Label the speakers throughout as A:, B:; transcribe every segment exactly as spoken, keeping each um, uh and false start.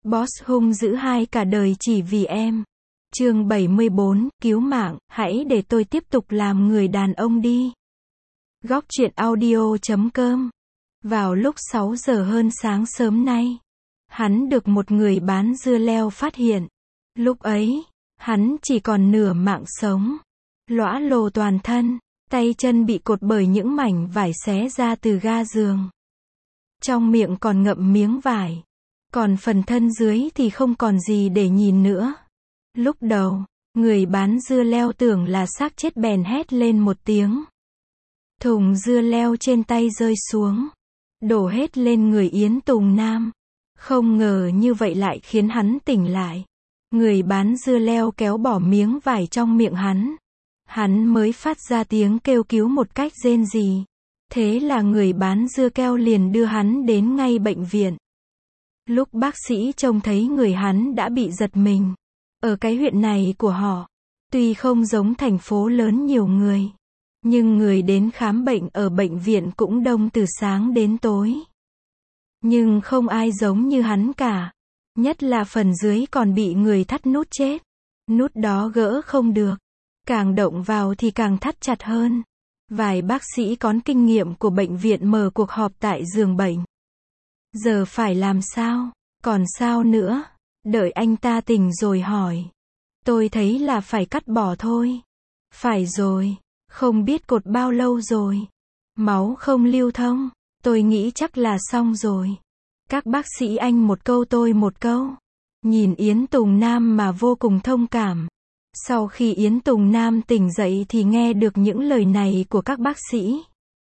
A: Boss hung dữ hai cả đời chỉ vì em. Chương bảy mươi bốn, cứu mạng, hãy để tôi tiếp tục làm người đàn ông đi. Góc truyện audio chấm com. Vào lúc sáu giờ hơn sáng sớm nay, hắn được một người bán dưa leo phát hiện. Lúc ấy, hắn chỉ còn nửa mạng sống. Lõa lồ toàn thân, tay chân bị cột bởi những mảnh vải xé ra từ ga giường. Trong miệng còn ngậm miếng vải. Còn phần thân dưới thì không còn gì để nhìn nữa. Lúc đầu, người bán dưa leo tưởng là xác chết bèn hét lên một tiếng. Thùng dưa leo trên tay rơi xuống, đổ hết lên người Yến Tùng Nam. Không ngờ như vậy lại khiến hắn tỉnh lại. Người bán dưa leo kéo bỏ miếng vải trong miệng hắn. Hắn mới phát ra tiếng kêu cứu một cách rên rỉ. Thế là người bán dưa keo liền đưa hắn đến ngay bệnh viện. Lúc bác sĩ trông thấy người hắn đã bị giật mình. Ở cái huyện này của họ, tuy không giống thành phố lớn nhiều người, nhưng người đến khám bệnh ở bệnh viện cũng đông từ sáng đến tối. Nhưng không ai giống như hắn cả. Nhất là phần dưới còn bị người thắt nút chết. Nút đó gỡ không được. Càng động vào thì càng thắt chặt hơn. Vài bác sĩ có kinh nghiệm của bệnh viện mở cuộc họp tại giường bệnh. Giờ phải làm sao? Còn sao nữa? Đợi anh ta tỉnh rồi hỏi. Tôi thấy là phải cắt bỏ thôi. Phải rồi. Không biết cột bao lâu rồi. Máu không lưu thông. Tôi nghĩ chắc là xong rồi. Các bác sĩ anh một câu tôi một câu. Nhìn Yến Tùng Nam mà vô cùng thông cảm. Sau khi Yến Tùng Nam tỉnh dậy thì nghe được những lời này của các bác sĩ.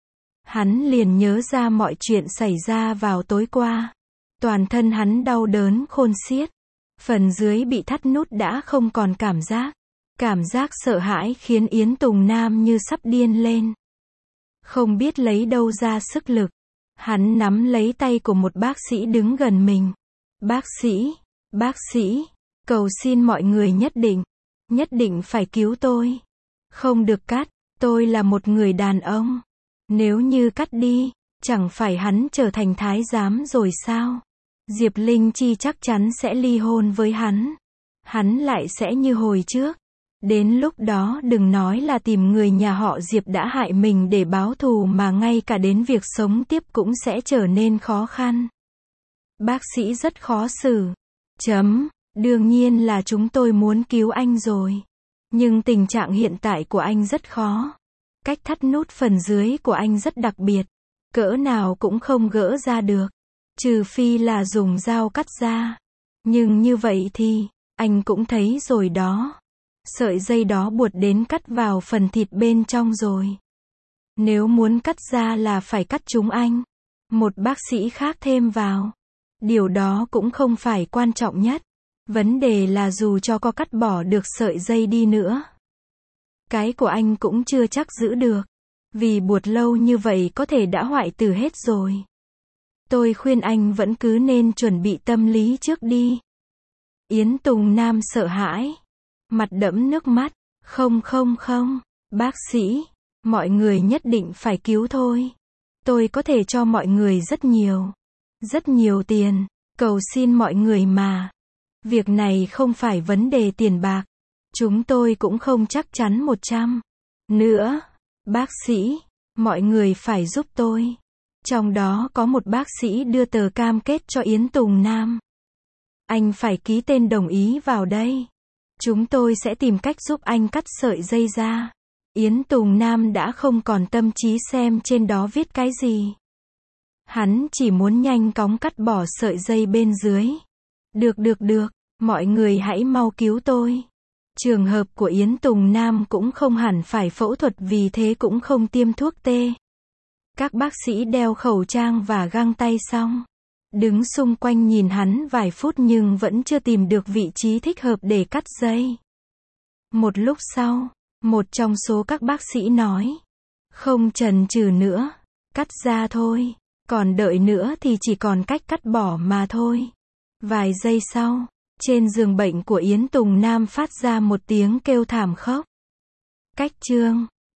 A: Hắn liền nhớ ra mọi chuyện xảy ra vào tối qua. Toàn thân hắn đau đớn khôn xiết. Phần dưới bị thắt nút đã không còn cảm giác. Cảm giác sợ hãi khiến Yến Tùng Nam như sắp điên lên. Không biết lấy đâu ra sức lực. Hắn nắm lấy tay của một bác sĩ đứng gần mình. Bác sĩ, bác sĩ, cầu xin mọi người nhất định, nhất định phải cứu tôi. Không được cắt, tôi là một người đàn ông. Nếu như cắt đi, chẳng phải hắn trở thành thái giám rồi sao? Diệp Linh Chi chắc chắn sẽ ly hôn với hắn. Hắn lại sẽ như hồi trước. Đến lúc đó đừng nói là tìm người nhà họ Diệp đã hại mình để báo thù mà ngay cả đến việc sống tiếp cũng sẽ trở nên khó khăn. Bác sĩ rất khó xử. Chấm, đương nhiên là chúng tôi muốn cứu anh rồi. Nhưng tình trạng hiện tại của anh rất khó. Cách thắt nút phần dưới của anh rất đặc biệt. Cỡ nào cũng không gỡ ra được. Trừ phi là dùng dao cắt ra. Nhưng như vậy thì, anh cũng thấy rồi đó. Sợi dây đó buộc đến cắt vào phần thịt bên trong rồi. Nếu muốn cắt ra là phải cắt chúng anh. Một bác sĩ khác thêm vào. Điều đó cũng không phải quan trọng nhất. Vấn đề là dù cho có cắt bỏ được sợi dây đi nữa. Cái của anh cũng chưa chắc giữ được. Vì buộc lâu như vậy có thể đã hoại tử hết rồi. Tôi khuyên anh vẫn cứ nên chuẩn bị tâm lý trước đi. Yến Tùng Nam sợ hãi. Mặt đẫm nước mắt. Không không không, bác sĩ, mọi người nhất định phải cứu thôi. Tôi có thể cho mọi người rất nhiều. Rất nhiều tiền. Cầu xin mọi người mà. Việc này không phải vấn đề tiền bạc. Chúng tôi cũng không chắc chắn một trăm. Nữa, bác sĩ, mọi người phải giúp tôi. Trong đó có một bác sĩ đưa tờ cam kết cho Yến Tùng Nam. Anh phải ký tên đồng ý vào đây. Chúng tôi sẽ tìm cách giúp anh cắt sợi dây ra. Yến Tùng Nam đã không còn tâm trí xem trên đó viết cái gì. Hắn chỉ muốn nhanh chóng cắt bỏ sợi dây bên dưới. Được được được, mọi người hãy mau cứu tôi. Trường hợp của Yến Tùng Nam cũng không hẳn phải phẫu thuật vì thế cũng không tiêm thuốc tê. Các bác sĩ đeo khẩu trang và găng tay xong. Đứng xung quanh nhìn hắn vài phút nhưng vẫn chưa tìm được vị trí thích hợp để cắt dây. Một lúc sau, một trong số các bác sĩ nói. Không chần chừ nữa. Cắt ra thôi. Còn đợi nữa thì chỉ còn cách cắt bỏ mà thôi. Vài giây sau, trên giường bệnh của Yến Tùng Nam phát ra một tiếng kêu thảm khốc. Cách chương